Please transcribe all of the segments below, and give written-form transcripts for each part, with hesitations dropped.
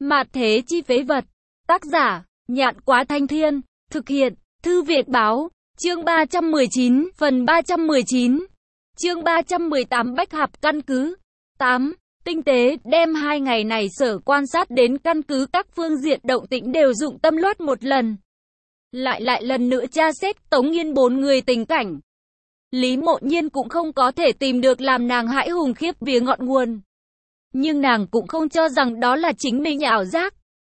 Mạt thế chi phế vật. Tác giả, Nhạn Quá Thanh Thiên. Thực hiện, Thư Việt Báo. Chương 319, phần 319. Chương 318 Bách Hạp căn cứ. 8. Tinh tế, đem 2 ngày này Sở quan sát đến căn cứ các phương diện động tĩnh đều dụng tâm loát một lần. Lại lần nữa tra xét Tống Nghiên 4 người tình cảnh. Lý Mộ Nhiên cũng không có thể tìm được làm nàng hãi hùng khiếp vía ngọn nguồn. Nhưng nàng cũng không cho rằng đó là chính mình ảo giác.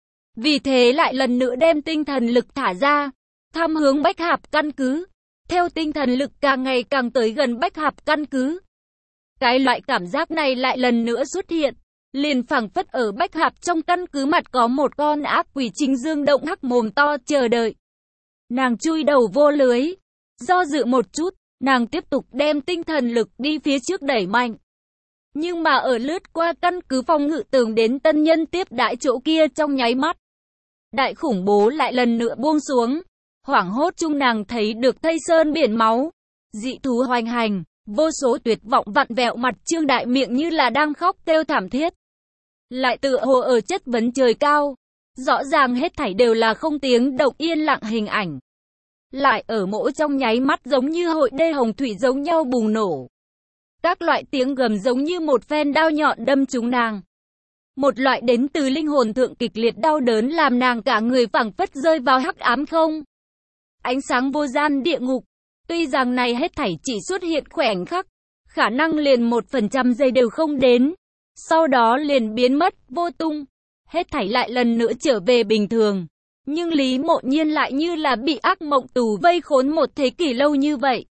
Vì thế lại lần nữa đem tinh thần lực thả ra, thăm hướng Bách Hạp căn cứ. Theo tinh thần lực càng ngày càng tới gần Bách Hạp căn cứ, cái loại cảm giác này lại lần nữa xuất hiện. Liền phảng phất ở Bách Hạp trong căn cứ mặt có một con ác quỷ chính dương động hắc mồm to chờ đợi. Nàng chui đầu vô lưới. Do dự một chút, nàng tiếp tục đem tinh thần lực đi phía trước đẩy mạnh. Nhưng mà ở lướt qua căn cứ phòng ngự tường đến tân nhân tiếp đãi chỗ kia trong nháy mắt, đại khủng bố lại lần nữa buông xuống. Hoảng hốt chung nàng thấy được thây sơn biển máu, dị thú hoành hành, vô số tuyệt vọng vặn vẹo mặt trương đại miệng như là đang khóc kêu thảm thiết. Lại tựa hồ ở chất vấn trời cao, rõ ràng hết thảy đều là không tiếng động yên lặng hình ảnh. Lại ở mỗi trong nháy mắt giống như hội đê hồng thủy giống nhau bùng nổ. Các loại tiếng gầm giống như một phen đao nhọn đâm trúng nàng. Một loại đến từ linh hồn thượng kịch liệt đau đớn làm nàng cả người phảng phất rơi vào hắc ám không. Ánh sáng vô gian địa ngục. Tuy rằng này hết thảy chỉ xuất hiện khoảnh khắc, khả năng liền 1% giây đều không đến. Sau đó liền biến mất, vô tung. Hết thảy lại lần nữa trở về bình thường. Nhưng Lý Mộ Nhiên lại như là bị ác mộng tù vây khốn một thế kỷ lâu như vậy.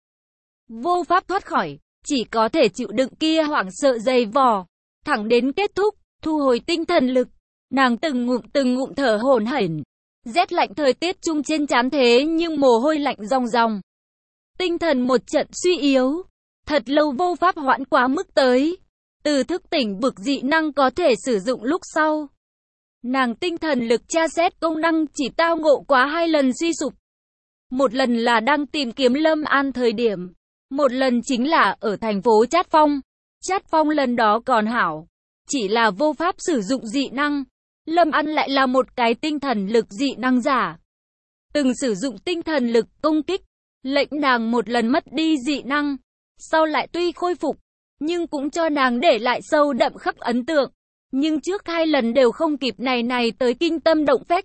Vô pháp thoát khỏi, chỉ có thể chịu đựng kia hoảng sợ dày vò. Thẳng đến kết thúc, thu hồi tinh thần lực. Nàng từng ngụm thở hổn hển. Rét lạnh thời tiết chung trên trán thế nhưng mồ hôi lạnh ròng ròng. Tinh thần một trận suy yếu. Thật lâu vô pháp hoãn quá mức tới. Từ thức tỉnh vực dị năng có thể sử dụng lúc sau. Nàng tinh thần lực tra xét công năng chỉ tao ngộ quá 2 lần suy sụp. Một lần là đang tìm kiếm Lâm An thời điểm. Một lần chính là ở thành phố Trát Phong. Trát Phong lần đó còn hảo. Chỉ là vô pháp sử dụng dị năng. Lâm An lại là một cái tinh thần lực dị năng giả. Từng sử dụng tinh thần lực công kích. Lệnh nàng một lần mất đi dị năng. Sau lại tuy khôi phục, nhưng cũng cho nàng để lại sâu đậm khắc ấn tượng. Nhưng trước 2 lần đều không kịp này tới kinh tâm động phách.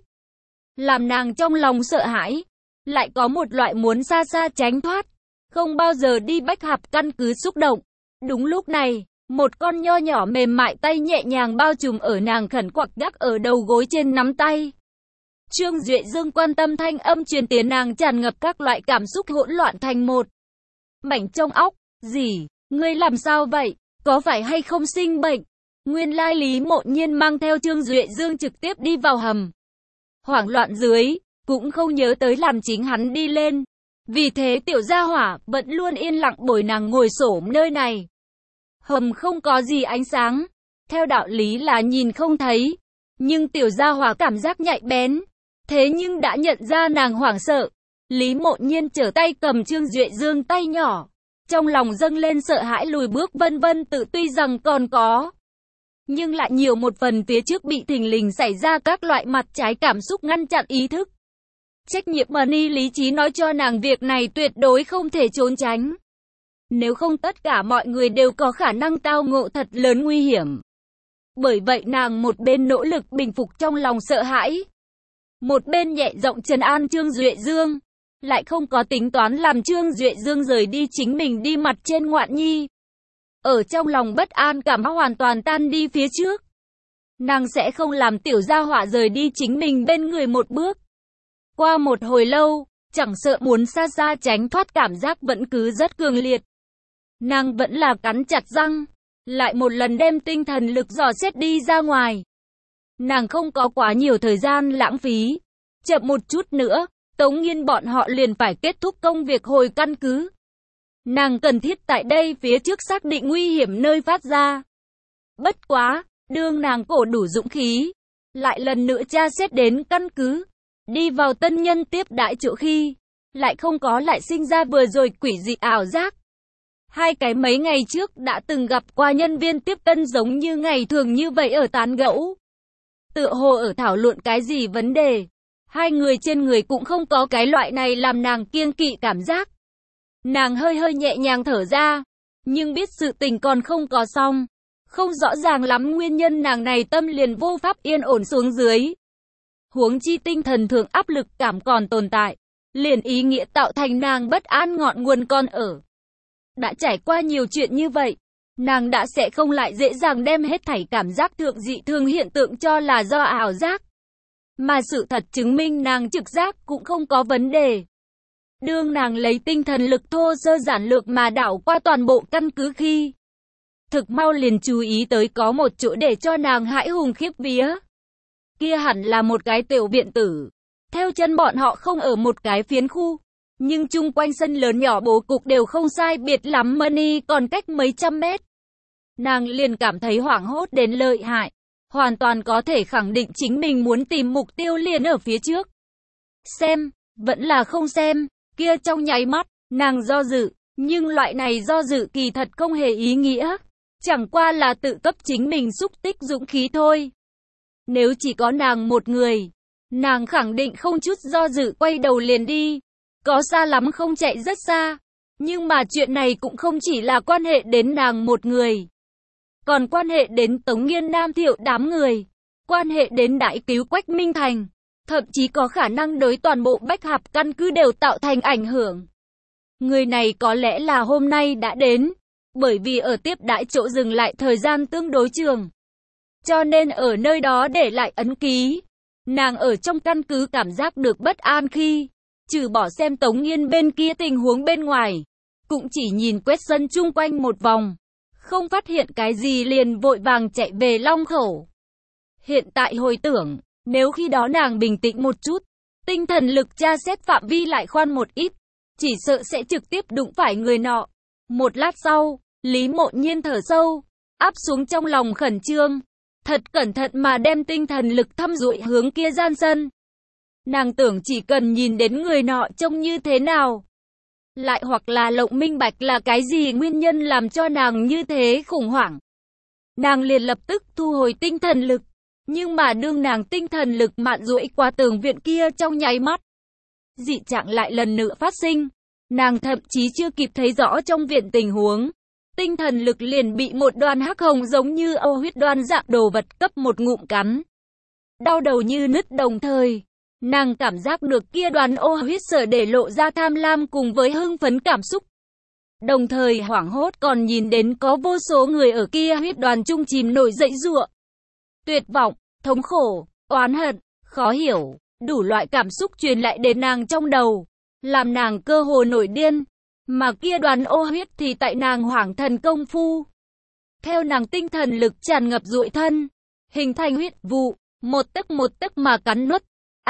Làm nàng trong lòng sợ hãi. Lại có một loại muốn xa xa tránh thoát. Không bao giờ đi Bách Hạp căn cứ xúc động. Đúng lúc này, một con nho nhỏ mềm mại tay nhẹ nhàng bao trùm ở nàng khẩn quặc gác ở đầu gối trên nắm tay. Trương Duệ Dương quan tâm thanh âm truyền tiến nàng tràn ngập các loại cảm xúc hỗn loạn thành một mảnh trong óc. Gì? Ngươi làm sao vậy? Có phải hay không sinh bệnh? Nguyên lai Lý Mộ Nhiên mang theo Trương Duệ Dương trực tiếp đi vào hầm. Hoảng loạn dưới, cũng không nhớ tới làm chính hắn đi lên. Vì thế tiểu gia hỏa vẫn luôn yên lặng bồi nàng ngồi xổm nơi này. Hầm không có gì ánh sáng. Theo đạo lý là nhìn không thấy. Nhưng tiểu gia hỏa cảm giác nhạy bén. Thế nhưng đã nhận ra nàng hoảng sợ. Lý Mộ Nhiên trở tay cầm Trương Duệ Dương tay nhỏ. Trong lòng dâng lên sợ hãi lùi bước vân vân tự tuy rằng còn có. Nhưng lại nhiều một phần phía trước bị thình lình xảy ra các loại mặt trái cảm xúc ngăn chặn ý thức. Trách nhiệm ni lý trí nói cho nàng việc này tuyệt đối không thể trốn tránh. Nếu không tất cả mọi người đều có khả năng tao ngộ thật lớn nguy hiểm. Bởi vậy nàng một bên nỗ lực bình phục trong lòng sợ hãi. Một bên nhẹ giọng trấn an Trương Duệ Dương. Lại không có tính toán làm Trương Duệ Dương rời đi chính mình đi mặt trên ngoạn nhi. Ở trong lòng bất an cảm hoàn toàn tan đi phía trước. Nàng sẽ không làm tiểu gia hỏa rời đi chính mình bên người một bước. Qua một hồi lâu, chẳng sợ muốn xa xa tránh thoát cảm giác vẫn cứ rất cường liệt. Nàng vẫn là cắn chặt răng, lại một lần đem tinh thần lực dò xét đi ra ngoài. Nàng không có quá nhiều thời gian lãng phí. Chậm một chút nữa, Tống Nghiên bọn họ liền phải kết thúc công việc hồi căn cứ. Nàng cần thiết tại đây phía trước xác định nguy hiểm nơi phát ra. Bất quá, đương nàng cổ đủ dũng khí, lại lần nữa tra xét đến căn cứ, đi vào tân nhân tiếp đãi chỗ khi, lại không có lại sinh ra vừa rồi quỷ dị ảo giác. 2 cái mấy ngày trước đã từng gặp qua nhân viên tiếp tân giống như ngày thường như vậy ở tán gẫu. tựa hồ ở thảo luận cái gì vấn đề. Hai người trên người cũng không có cái loại này làm nàng kiêng kỵ cảm giác. Nàng hơi hơi nhẹ nhàng thở ra, nhưng biết sự tình còn không có xong. Không rõ ràng lắm nguyên nhân nàng này tâm liền vô pháp yên ổn xuống dưới. Huống chi tinh thần thượng áp lực cảm còn tồn tại, liền ý nghĩa tạo thành nàng bất an ngọn nguồn còn ở. Đã trải qua nhiều chuyện như vậy, nàng đã sẽ không lại dễ dàng đem hết thảy cảm giác thượng dị thường hiện tượng cho là do ảo giác. Mà sự thật chứng minh nàng trực giác cũng không có vấn đề. Đương nàng lấy tinh thần lực thô sơ giản lược mà đảo qua toàn bộ căn cứ khi, thực mau liền chú ý tới có một chỗ để cho nàng hãi hùng khiếp vía. Kia hẳn là một cái tiểu viện tử. Theo chân bọn họ không ở một cái phiến khu, nhưng chung quanh sân lớn nhỏ bố cục đều không sai biệt lắm, money còn cách mấy trăm mét. Nàng liền cảm thấy hoảng hốt đến lợi hại, hoàn toàn có thể khẳng định chính mình muốn tìm mục tiêu liền ở phía trước. Xem, vẫn là không xem, kia trong nháy mắt, nàng do dự, nhưng loại này do dự kỳ thật không hề ý nghĩa, chẳng qua là tự cấp chính mình xúc tích dũng khí thôi. Nếu chỉ có nàng một người, nàng khẳng định không chút do dự quay đầu liền đi, có xa lắm không chạy rất xa. Nhưng mà chuyện này cũng không chỉ là quan hệ đến nàng một người, còn quan hệ đến Tống Nghiên Nam Thiệu đám người, quan hệ đến đại cứu Quách Minh Thành, thậm chí có khả năng đối toàn bộ Bách Hạp căn cứ đều tạo thành ảnh hưởng. Người này có lẽ là hôm nay đã đến, bởi vì ở tiếp đãi chỗ dừng lại thời gian tương đối trường, cho nên ở nơi đó để lại ấn ký. Nàng ở trong căn cứ cảm giác được bất an khi, trừ bỏ xem Tống Nghiên bên kia tình huống bên ngoài, cũng chỉ nhìn quét sân chung quanh một vòng, không phát hiện cái gì liền vội vàng chạy về Long Khẩu. Hiện tại hồi tưởng, nếu khi đó nàng bình tĩnh một chút, tinh thần lực tra xét phạm vi lại khoan một ít, chỉ sợ sẽ trực tiếp đụng phải người nọ. Một lát sau, Lý Mộ Nhiên thở sâu, áp xuống trong lòng khẩn trương, thật cẩn thận mà đem tinh thần lực thăm dụi hướng kia gian sân. Nàng tưởng chỉ cần nhìn đến người nọ trông như thế nào, lại hoặc là lộng minh bạch là cái gì nguyên nhân làm cho nàng như thế khủng hoảng, nàng liền lập tức thu hồi tinh thần lực. Nhưng mà đương nàng tinh thần lực mạn duỗi qua tường viện kia trong nháy mắt, dị trạng lại lần nữa phát sinh. Nàng thậm chí chưa kịp thấy rõ trong viện tình huống, tinh thần lực liền bị một đoàn hắc hồng giống như ô huyết đoan dạng đồ vật cấp một ngụm cắn. Đau đầu như nứt, đồng thời nàng cảm giác được kia đoàn ô huyết sở để lộ ra tham lam cùng với hưng phấn cảm xúc. Đồng thời hoảng hốt còn nhìn đến có vô số người ở kia huyết đoàn chung chìm nổi dậy giụa. Tuyệt vọng, thống khổ, oán hận, khó hiểu, đủ loại cảm xúc truyền lại đến nàng trong đầu, làm nàng cơ hồ nổi điên. Mà kia đoàn ô huyết thì tại nàng hoảng thần công phu, theo nàng tinh thần lực tràn ngập dụi thân, hình thành huyết vụ, một tấc mà cắn nuốt.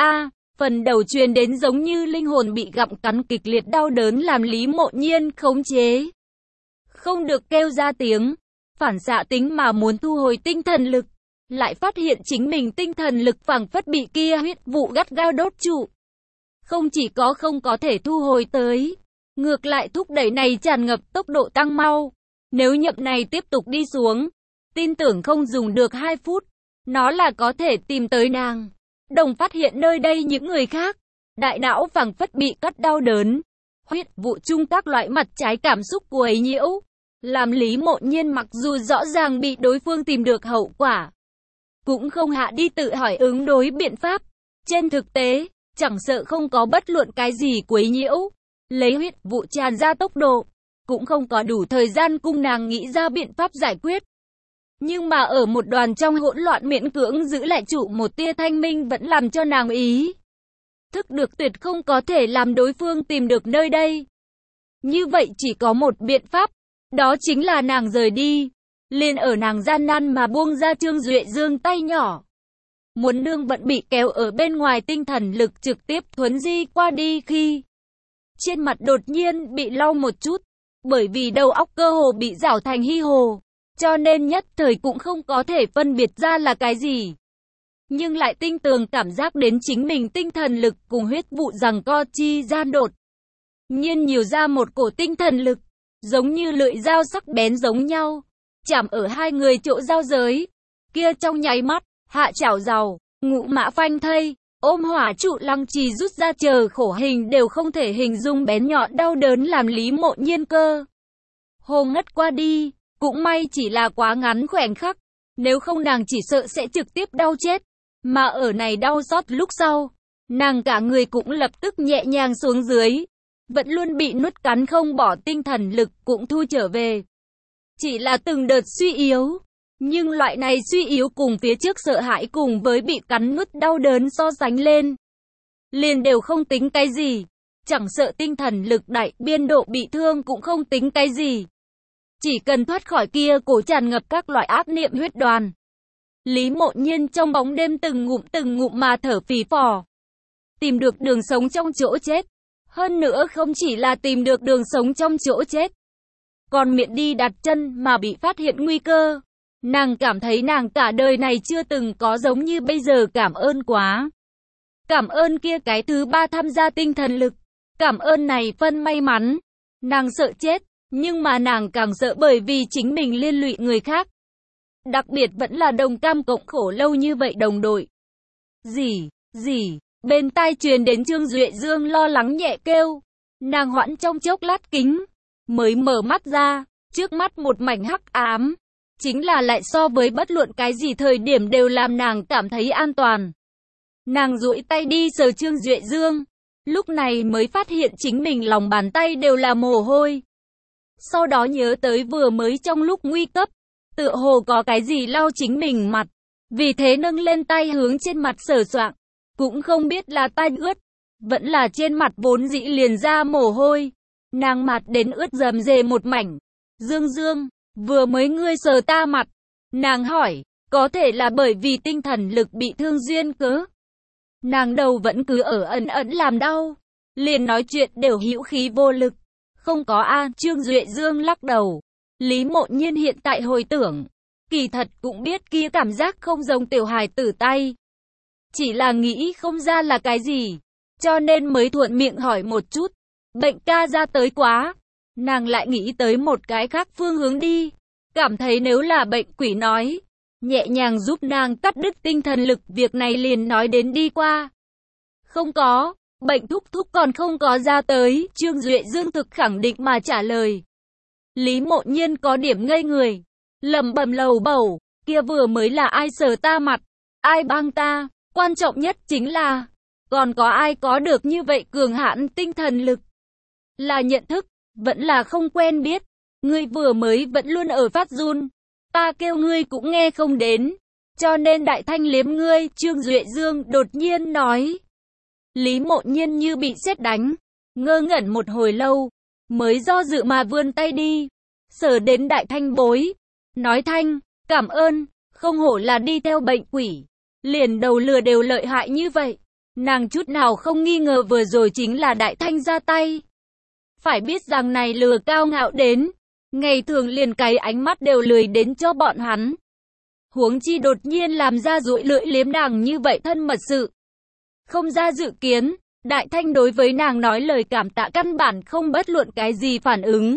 Phần đầu truyền đến giống như linh hồn bị gặm cắn kịch liệt đau đớn làm Lý Mộ Nhiên khống chế không được kêu ra tiếng, phản xạ tính mà muốn thu hồi tinh thần lực, lại phát hiện chính mình tinh thần lực phảng phất bị kia huyết vụ gắt gao đốt trụ. Không chỉ có không có thể thu hồi tới, ngược lại thúc đẩy này tràn ngập tốc độ tăng mau. Nếu nhậm này tiếp tục đi xuống, tin tưởng không dùng được 2 phút, nó là có thể tìm tới nàng. Đồng phát hiện nơi đây những người khác, đại não phảng phất bị cắt đau đớn, huyết vụ chung các loại mặt trái cảm xúc quấy nhiễu, làm Lý Mộ Nhiên mặc dù rõ ràng bị đối phương tìm được hậu quả, cũng không hạ đi tự hỏi ứng đối biện pháp. Trên thực tế, chẳng sợ không có bất luận cái gì quấy nhiễu, lấy huyết vụ tràn ra tốc độ, cũng không có đủ thời gian cung nàng nghĩ ra biện pháp giải quyết. Nhưng mà ở một đoàn trong hỗn loạn miễn cưỡng giữ lại trụ một tia thanh minh vẫn làm cho nàng ý thức được tuyệt không có thể làm đối phương tìm được nơi đây. Như vậy chỉ có một biện pháp, đó chính là nàng rời đi. Liền ở nàng gian nan mà buông ra Trương Duệ Dương tay nhỏ, muốn nương vẫn bị kéo ở bên ngoài tinh thần lực trực tiếp thuấn di qua đi khi trên mặt đột nhiên bị lau một chút, bởi vì đầu óc cơ hồ bị rảo thành hy hồ, cho nên nhất thời cũng không có thể phân biệt ra là cái gì. Nhưng lại tinh tường cảm giác đến chính mình tinh thần lực cùng huyết vụ giằng co chi gian đột nhiên nhiều ra một cổ tinh thần lực, giống như lưỡi dao sắc bén giống nhau, chạm ở hai người chỗ giao giới. Kia trong nháy mắt, hạ chảo dầu, ngũ mã phanh thây, ôm hỏa trụ lăng trì rút ra chờ khổ hình đều không thể hình dung bén nhọn đau đớn làm Lý Mộ Nhiên cơ hồ ngất qua đi. Cũng may chỉ là quá ngắn khoảnh khắc, nếu không nàng chỉ sợ sẽ trực tiếp đau chết. Mà ở này đau xót lúc sau, nàng cả người cũng lập tức nhẹ nhàng xuống dưới. Vẫn luôn bị nuốt cắn không bỏ tinh thần lực cũng thu trở về. Chỉ là từng đợt suy yếu. Nhưng loại này suy yếu cùng phía trước sợ hãi cùng với bị cắn nuốt đau đớn so sánh lên, liền đều không tính cái gì. Chẳng sợ tinh thần lực đại biên độ bị thương cũng không tính cái gì. Chỉ cần thoát khỏi kia cổ tràn ngập các loại ác niệm huyết đoàn. Lý Mộ Nhiên trong bóng đêm từng ngụm mà thở phì phò. Tìm được đường sống trong chỗ chết. Hơn nữa không chỉ là tìm được đường sống trong chỗ chết, còn miệng đi đặt chân mà bị phát hiện nguy cơ. Nàng cảm thấy nàng cả đời này chưa từng có giống như bây giờ cảm ơn quá. Cảm ơn kia cái thứ ba tham gia tinh thần lực. Cảm ơn này phân may mắn. Nàng sợ chết, nhưng mà nàng càng sợ bởi vì chính mình liên lụy người khác. Đặc biệt vẫn là đồng cam cộng khổ lâu như vậy đồng đội. Gì, bên tai truyền đến Trương Duệ Dương lo lắng nhẹ kêu. Nàng hoãn trong chốc lát kính, mới mở mắt ra, trước mắt một mảnh hắc ám. Chính là lại so với bất luận cái gì thời điểm đều làm nàng cảm thấy an toàn. Nàng duỗi tay đi sờ Trương Duệ Dương, lúc này mới phát hiện chính mình lòng bàn tay đều là mồ hôi. Sau đó nhớ tới vừa mới trong lúc nguy cấp, tựa hồ có cái gì lau chính mình mặt, vì thế nâng lên tay hướng trên mặt sờ soạng, cũng không biết là tay ướt, vẫn là trên mặt vốn dĩ liền ra mồ hôi. Nàng mặt đến ướt rầm rề một mảnh. Dương, vừa mới ngươi sờ ta mặt. Nàng hỏi, có thể là bởi vì tinh thần lực bị thương duyên cớ. Nàng đầu vẫn cứ ở ẩn ẩn làm đau, liền nói chuyện đều hữu khí vô lực. Không có a, Trương Duệ Dương lắc đầu. Lý Mộ Nhiên hiện tại hồi tưởng, kỳ thật cũng biết kia cảm giác không giống tiểu hài tử tay. Chỉ là nghĩ không ra là cái gì, cho nên mới thuận miệng hỏi một chút. Bệnh ca ra tới quá. Nàng lại nghĩ tới một cái khác phương hướng đi. Cảm thấy nếu là bệnh quỷ nói, nhẹ nhàng giúp nàng cắt đứt tinh thần lực, việc này liền nói đến đi qua. Không có, bệnh thúc còn không có ra tới, Trương Duệ Dương thực khẳng định mà trả lời. Lý Mộ Nhiên có điểm ngây người, lẩm bẩm lầu bầu, kia vừa mới là ai sờ ta mặt, ai băng ta, quan trọng nhất chính là, còn có ai có được như vậy cường hãn tinh thần lực? Là nhận thức, vẫn là không quen biết, ngươi vừa mới vẫn luôn ở phát run, ta kêu ngươi cũng nghe không đến, cho nên đại thanh liếm ngươi, Trương Duệ Dương đột nhiên nói. Lý Mộ Nhiên như bị sét đánh, ngơ ngẩn một hồi lâu, mới do dự mà vươn tay đi, sờ đến đại thanh bối, nói thanh, cảm ơn, không hổ là đi theo bệnh quỷ, liền đầu lừa đều lợi hại như vậy. Nàng chút nào không nghi ngờ vừa rồi chính là đại thanh ra tay. Phải biết rằng này lừa cao ngạo đến, ngày thường liền cái ánh mắt đều lười đến cho bọn hắn. Huống chi đột nhiên làm ra duỗi lưỡi liếm nàng như vậy thân mật sự. Không ra dự kiến, đại thanh đối với nàng nói lời cảm tạ căn bản không bất luận cái gì phản ứng.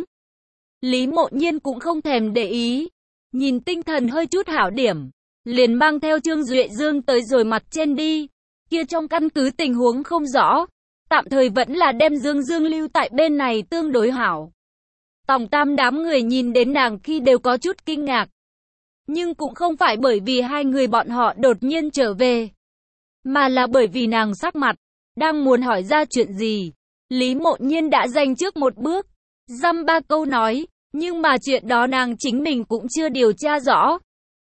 Lý Mộ Nhiên cũng không thèm để ý, nhìn tinh thần hơi chút hảo điểm, liền mang theo Trương Duệ Dương tới rồi mặt trên đi. Kia trong căn cứ tình huống không rõ, tạm thời vẫn là đem Dương lưu tại bên này tương đối hảo. Tòng Tam đám người nhìn đến nàng khi đều có chút kinh ngạc. Nhưng cũng không phải bởi vì hai người bọn họ đột nhiên trở về, mà là bởi vì nàng sắc mặt, đang muốn hỏi ra chuyện gì. Lý Mộ Nhiên đã giành trước một bước, dăm ba câu nói, nhưng mà chuyện đó nàng chính mình cũng chưa điều tra rõ.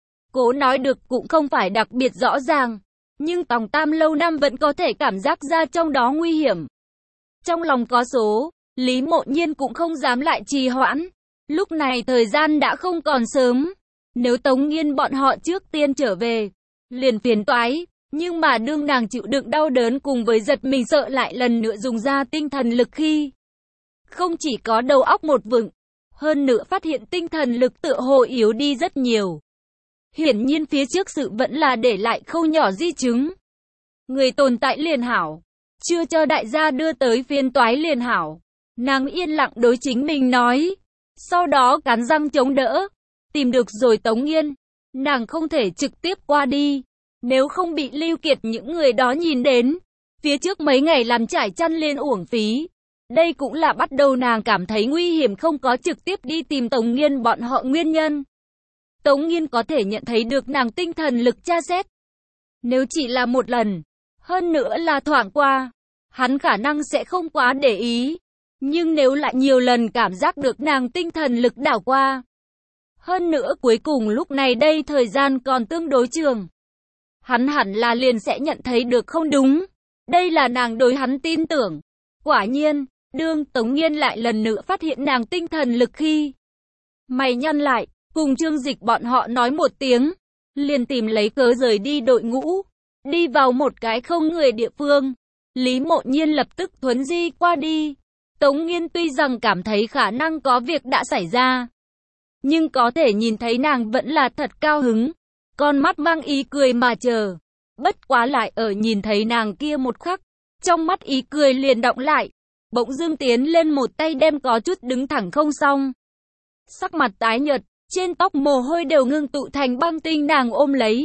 Cố nói được cũng không phải đặc biệt rõ ràng. Nhưng Tòng Tam lâu năm vẫn có thể cảm giác ra trong đó nguy hiểm. Trong lòng có số, Lý Mộ Nhiên cũng không dám lại trì hoãn. Lúc này thời gian đã không còn sớm. Nếu Tống Nghiên bọn họ trước tiên trở về, liền phiền toái. Nhưng mà đương nàng chịu đựng đau đớn cùng với giật mình sợ lại lần nữa dùng ra tinh thần lực khi không chỉ có đầu óc một vựng, hơn nữa phát hiện tinh thần lực tựa hồ yếu đi rất nhiều. Hiển nhiên phía trước sự vẫn là để lại khâu nhỏ di chứng. Người tồn tại liền hảo, chưa cho đại gia đưa tới phiên toái liền hảo. Nàng yên lặng đối chính mình nói, sau đó cắn răng chống đỡ, tìm được rồi Tống Nghiên. Nàng không thể trực tiếp qua đi, Nếu không bị Lưu Kiệt những người đó nhìn đến, phía trước mấy ngày làm trải chăn liền uổng phí. Đây cũng là bắt đầu nàng cảm thấy nguy hiểm, không có trực tiếp đi tìm Tống Nghiên bọn họ nguyên nhân. Tống Nghiên có thể nhận thấy được nàng tinh thần lực tra xét. Nếu chỉ là một lần, hơn nữa là thoảng qua, hắn khả năng sẽ không quá để ý. Nhưng nếu lại nhiều lần cảm giác được nàng tinh thần lực đảo qua, hơn nữa cuối cùng lúc này đây thời gian còn tương đối trường, hắn hẳn là liền sẽ nhận thấy được không đúng. Đây là nàng đối hắn tin tưởng. Quả nhiên, đương Tống Nghiên lại lần nữa phát hiện nàng tinh thần lực khi mày nhăn lại, cùng Trương Dịch bọn họ nói một tiếng, liền tìm lấy cớ rời đi đội ngũ, đi vào một cái không người địa phương. Lý Mộ Nhiên lập tức thuấn di qua đi. Tống Nghiên tuy rằng cảm thấy khả năng có việc đã xảy ra, nhưng có thể nhìn thấy nàng vẫn là thật cao hứng, con mắt mang ý cười mà chờ. Bất quá lại ở nhìn thấy nàng kia một khắc, trong mắt ý cười liền đọng lại, bỗng dưng tiến lên một tay đem có chút đứng thẳng không xong. Sắc mặt tái nhợt, trên tóc mồ hôi đều ngưng tụ thành băng tinh nàng ôm lấy.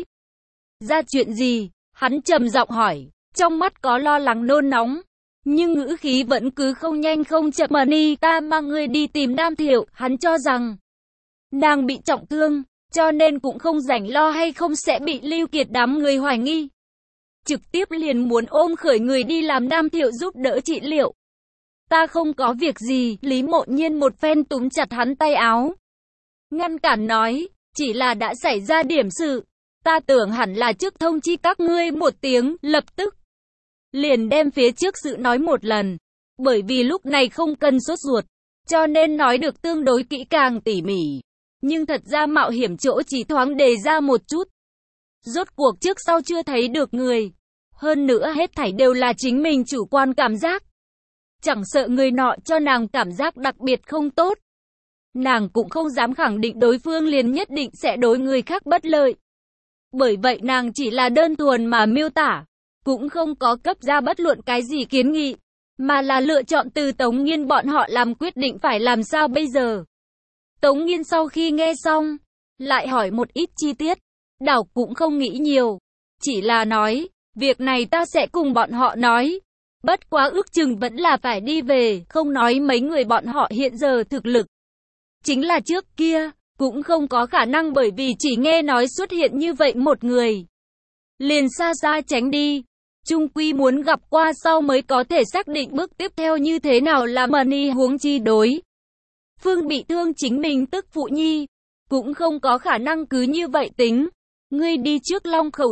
Ra chuyện gì? Hắn trầm giọng hỏi, trong mắt có lo lắng nôn nóng, nhưng ngữ khí vẫn cứ không nhanh không chậm. Mani, ta mang ngươi đi tìm Nam Thiệu. Hắn cho rằng nàng bị trọng thương, cho nên cũng không rảnh lo hay không sẽ bị Lưu Kiệt đám người hoài nghi. Trực tiếp liền muốn ôm khởi người đi làm Nam Thiệu giúp đỡ trị liệu. Ta không có việc gì. Lý Mộ Nhiên một phen túm chặt hắn tay áo, ngăn cản nói, chỉ là đã xảy ra điểm sự, ta tưởng hẳn là trước thông chi các ngươi một tiếng. Lập tức liền đem phía trước sự nói một lần, bởi vì lúc này không cần sốt ruột, cho nên nói được tương đối kỹ càng tỉ mỉ. Nhưng thật ra mạo hiểm chỗ chỉ thoáng đề ra một chút. Rốt cuộc trước sau chưa thấy được người, hơn nữa hết thảy đều là chính mình chủ quan cảm giác. Chẳng sợ người nọ cho nàng cảm giác đặc biệt không tốt, nàng cũng không dám khẳng định đối phương liền nhất định sẽ đối người khác bất lợi. Bởi vậy nàng chỉ là đơn thuần mà miêu tả, cũng không có cấp ra bất luận cái gì kiến nghị, mà là lựa chọn từ Tống Nghiên bọn họ làm quyết định phải làm sao bây giờ. Tống Nghiên sau khi nghe xong, lại hỏi một ít chi tiết, đảo cũng không nghĩ nhiều, chỉ là nói, việc này ta sẽ cùng bọn họ nói. Bất quá ước chừng vẫn là phải đi về, không nói mấy người bọn họ hiện giờ thực lực chính là trước kia, cũng không có khả năng bởi vì chỉ nghe nói xuất hiện như vậy một người, liền xa xa tránh đi. Chung quy muốn gặp qua sau mới có thể xác định bước tiếp theo như thế nào là Mani, huống chi đối phương bị thương chính mình tức phụ nhi, cũng không có khả năng cứ như vậy tính. Ngươi đi trước Long Khẩu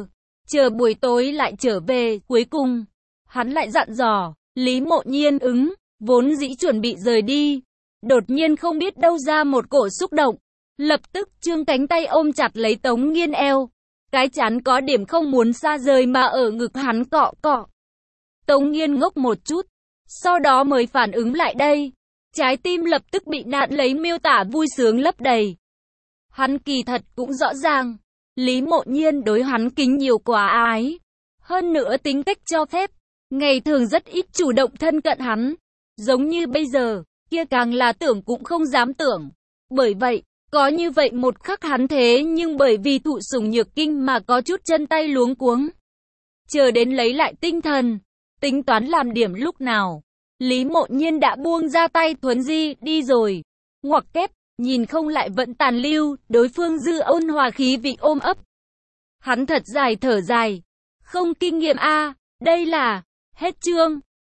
chờ buổi tối lại trở về. Cuối cùng hắn lại dặn dò. Lý Mộ Nhiên ứng, vốn dĩ chuẩn bị rời đi, đột nhiên không biết đâu ra một cổ xúc động, lập tức trương cánh tay ôm chặt lấy Tống Nghiên eo, cái chán có điểm không muốn xa rời mà ở ngực hắn cọ cọ. Tống Nghiên ngốc một chút, sau đó mới phản ứng lại đây, trái tim lập tức bị nạn lấy miêu tả vui sướng lấp đầy. Hắn kỳ thật cũng rõ ràng, Lý Mộ Nhiên đối hắn kính nhiều quá ái, hơn nữa tính cách cho phép, ngày thường rất ít chủ động thân cận hắn, giống như bây giờ, kia càng là tưởng cũng không dám tưởng. Bởi vậy, có như vậy một khắc hắn thế nhưng bởi vì thụ sủng nhược kinh mà có chút chân tay luống cuống. Chờ đến lấy lại tinh thần, tính toán làm điểm lúc nào, Lý Mộ Nhiên đã buông ra tay thuấn di đi rồi. Ngoặc kép, nhìn không lại vẫn tàn lưu, đối phương dư ôn hòa khí vị ôm ấp. Hắn thật dài thở dài, không kinh nghiệm a, đây là hết chương.